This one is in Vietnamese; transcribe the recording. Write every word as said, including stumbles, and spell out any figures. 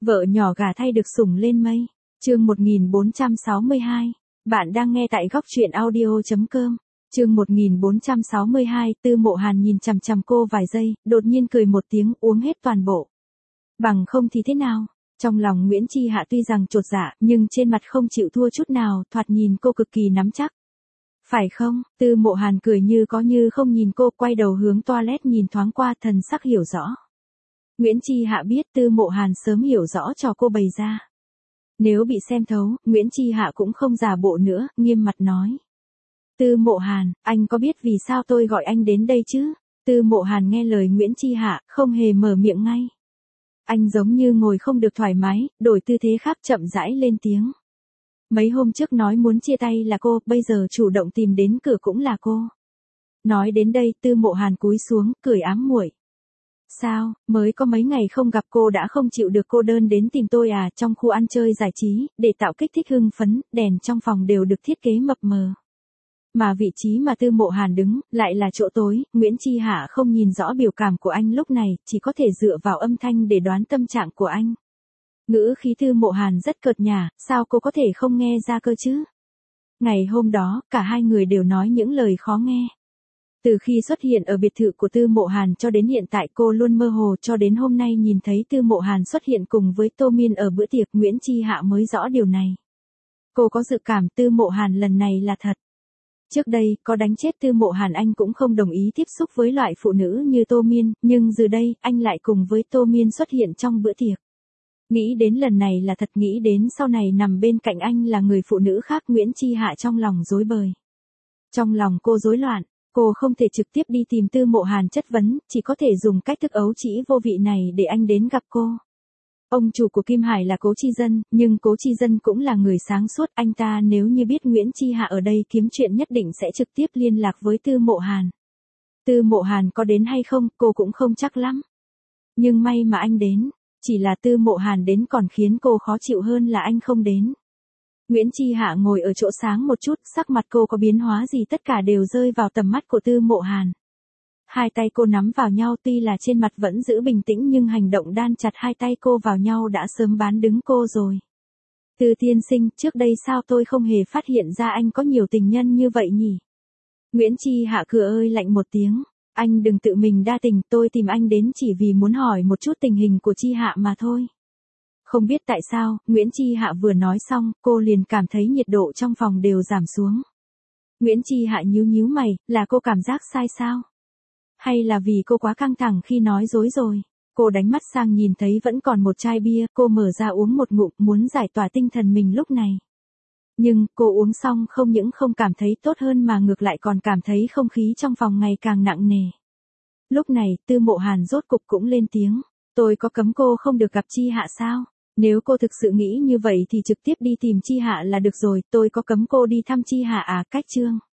Vợ nhỏ gả thay được sủng lên mây. Chương một nghìn bốn trăm sáu mươi hai. Bạn đang nghe tại góc truyện audio chấm com. Chương một nghìn bốn trăm sáu mươi hai, Tư Mộ Hàn nhìn chằm chằm cô vài giây, đột nhiên cười một tiếng, uống hết toàn bộ. Bằng không thì thế nào? Trong lòng Nguyễn Chi Hạ tuy rằng chột dạ, nhưng trên mặt không chịu thua chút nào, thoạt nhìn cô cực kỳ nắm chắc. Phải không? Tư Mộ Hàn cười như có như không nhìn cô, quay đầu hướng toilet nhìn thoáng qua, thần sắc hiểu rõ. Nguyễn Chi Hạ biết Tư Mộ Hàn sớm hiểu rõ trò cô bày ra. Nếu bị xem thấu, Nguyễn Chi Hạ cũng không giả bộ nữa, nghiêm mặt nói. Tư Mộ Hàn, anh có biết vì sao tôi gọi anh đến đây chứ? Tư Mộ Hàn nghe lời Nguyễn Chi Hạ, không hề mở miệng ngay. Anh giống như ngồi không được thoải mái, đổi tư thế khác chậm rãi lên tiếng. Mấy hôm trước nói muốn chia tay là cô, bây giờ chủ động tìm đến cửa cũng là cô. Nói đến đây, Tư Mộ Hàn cúi xuống, cười ám muội. Sao, mới có mấy ngày không gặp cô đã không chịu được cô đơn đến tìm tôi à? Trong khu ăn chơi giải trí, để tạo kích thích hưng phấn, đèn trong phòng đều được thiết kế mập mờ. Mà vị trí mà Tư Mộ Hàn đứng, lại là chỗ tối, Nguyễn Chi Hạ không nhìn rõ biểu cảm của anh lúc này, chỉ có thể dựa vào âm thanh để đoán tâm trạng của anh. Ngữ khí Tư Mộ Hàn rất cợt nhả, sao cô có thể không nghe ra cơ chứ? Ngày hôm đó, cả hai người đều nói những lời khó nghe. Từ khi xuất hiện ở biệt thự của Tư Mộ Hàn cho đến hiện tại cô luôn mơ hồ, cho đến hôm nay nhìn thấy Tư Mộ Hàn xuất hiện cùng với Tô Miên ở bữa tiệc, Nguyễn Chi Hạ mới rõ điều này. Cô có dự cảm Tư Mộ Hàn lần này là thật. Trước đây, có đánh chết Tư Mộ Hàn anh cũng không đồng ý tiếp xúc với loại phụ nữ như Tô Miên, nhưng giờ đây, anh lại cùng với Tô Miên xuất hiện trong bữa tiệc. Nghĩ đến lần này là thật, nghĩ đến sau này nằm bên cạnh anh là người phụ nữ khác, Nguyễn Chi Hạ trong lòng rối bời. Trong lòng cô rối loạn, cô không thể trực tiếp đi tìm Tư Mộ Hàn chất vấn, chỉ có thể dùng cách thức ấu trĩ vô vị này để anh đến gặp cô. Ông chủ của Kim Hải là Cố Chi Dân, nhưng Cố Chi Dân cũng là người sáng suốt, anh ta nếu như biết Nguyễn Chi Hạ ở đây kiếm chuyện nhất định sẽ trực tiếp liên lạc với Tư Mộ Hàn. Tư Mộ Hàn có đến hay không, cô cũng không chắc lắm. Nhưng may mà anh đến, chỉ là Tư Mộ Hàn đến còn khiến cô khó chịu hơn là anh không đến. Nguyễn Chi Hạ ngồi ở chỗ sáng một chút, sắc mặt cô có biến hóa gì tất cả đều rơi vào tầm mắt của Tư Mộ Hàn. Hai tay cô nắm vào nhau, tuy là trên mặt vẫn giữ bình tĩnh nhưng hành động đan chặt hai tay cô vào nhau đã sớm bán đứng cô rồi. Tư tiên sinh, trước đây sao tôi không hề phát hiện ra anh có nhiều tình nhân như vậy nhỉ? Nguyễn Chi Hạ cửa ơi lạnh một tiếng. Anh đừng tự mình đa tình, tôi tìm anh đến chỉ vì muốn hỏi một chút tình hình của Chi Hạ mà thôi. Không biết tại sao, Nguyễn Chi Hạ vừa nói xong, cô liền cảm thấy nhiệt độ trong phòng đều giảm xuống. Nguyễn Chi Hạ nhíu nhíu mày, là cô cảm giác sai sao? Hay là vì cô quá căng thẳng khi nói dối rồi? Cô đánh mắt sang nhìn thấy vẫn còn một chai bia, cô mở ra uống một ngụm, muốn giải tỏa tinh thần mình lúc này. Nhưng, cô uống xong không những không cảm thấy tốt hơn mà ngược lại còn cảm thấy không khí trong phòng ngày càng nặng nề. Lúc này, Tư Mộ Hàn rốt cục cũng lên tiếng. Tôi có cấm cô không được gặp Chi Hạ sao? Nếu cô thực sự nghĩ như vậy thì trực tiếp đi tìm Chi Hạ là được rồi, tôi có cấm cô đi thăm Chi Hạ à? Cách chương.